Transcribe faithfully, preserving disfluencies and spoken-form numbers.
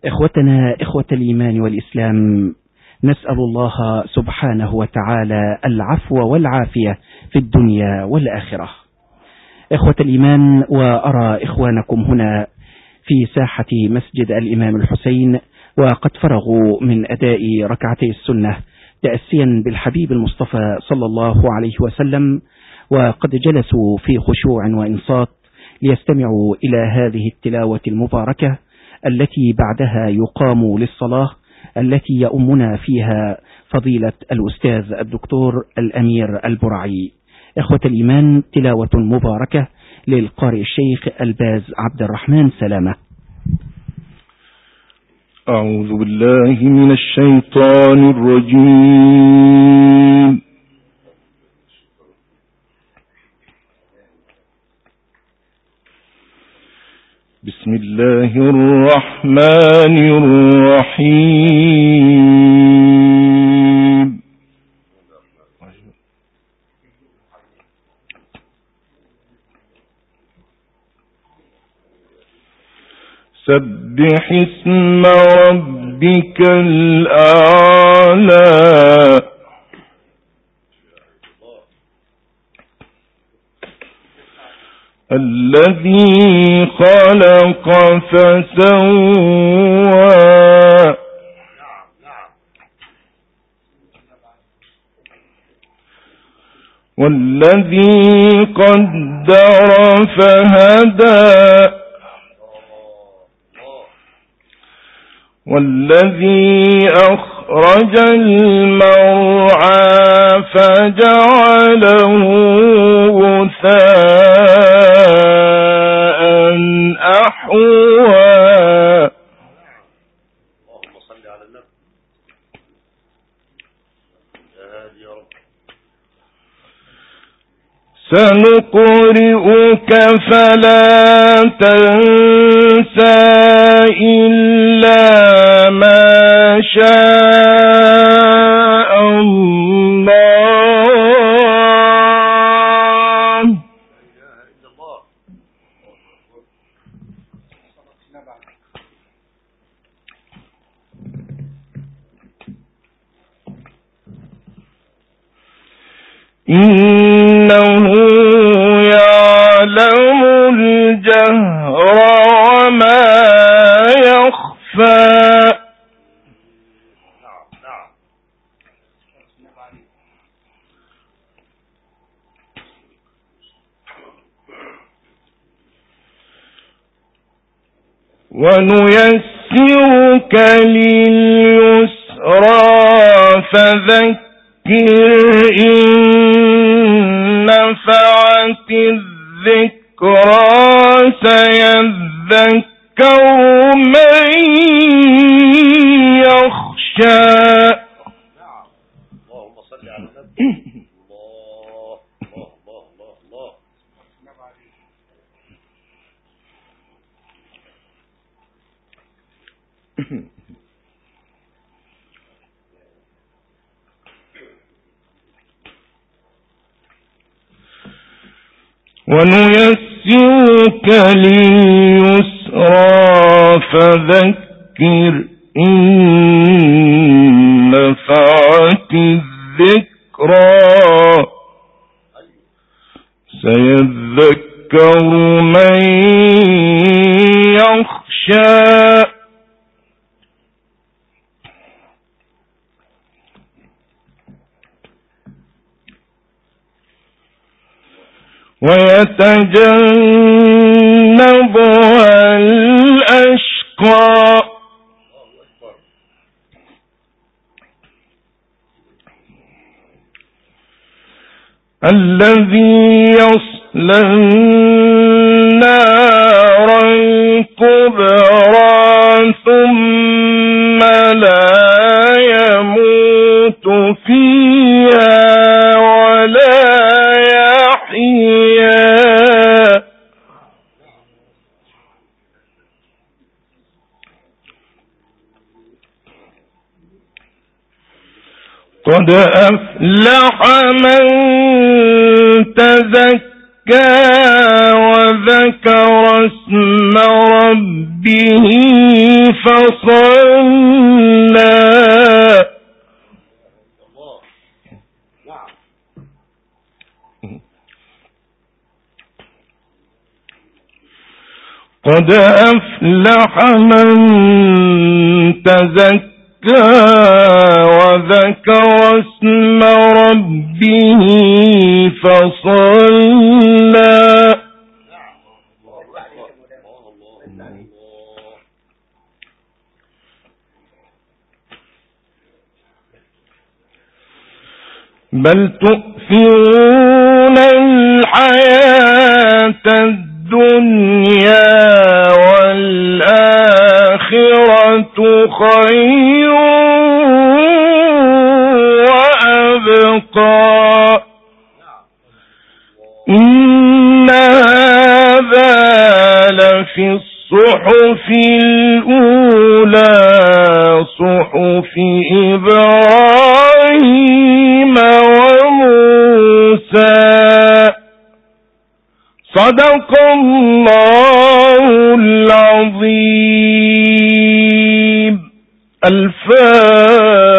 إخوتنا إخوة الإيمان والإسلام، نسأل الله سبحانه وتعالى العفو والعافية في الدنيا والآخرة. إخوة الإيمان، وأرى إخوانكم هنا في ساحة مسجد الإمام الحسين وقد فرغوا من أداء ركعتي السنة تأسيا بالحبيب المصطفى صلى الله عليه وسلم، وقد جلسوا في خشوع وإنصات ليستمعوا إلى هذه التلاوة المباركة التي بعدها يقام للصلاة، التي يؤمنا فيها فضيلة الأستاذ الدكتور الأمير البرعي. إخوة الإيمان، تلاوة مباركة للقارئ الشيخ الباز عبد الرحمن سلامة. أعوذ بالله من الشيطان الرجيم. بسم الله الرحمن الرحيم. سبح اسم ربك الأعلى الذي خلق فسوى والذي قدر فهدى والذي أخرج المرعى فجعله غثاء أحوى. اللهم صل على النبي. يا هادي يا رب. سنقرئك فلا تنسى إلا ما شاء الله. إنه يعلم الجهر وما يخفى. ونيسرك لليسرى فذكر إن نفعت الذكرى سيذكر من يخشى. اللهم صل على النبي. الله الله الله الله. ونيسرك لليسرى فذكر إن نفعت الذكرى سيذكر من يخشى. ويتجنبها الأشقى الذي يصلى النار الكبرى ثم لا يموت فيها ولا يحيا. قد أفلح من تزكى وذكر اسم ربه فصلى قد أفلح من تزكى وذكر اسم ربه فصلى بل تؤثرون الحياة الدنيا والآخرة خير وأبقى إن هذا لفي الصحف الأولى صحف إبراهيم وموسى صدق الله العظيم. الفاتحة.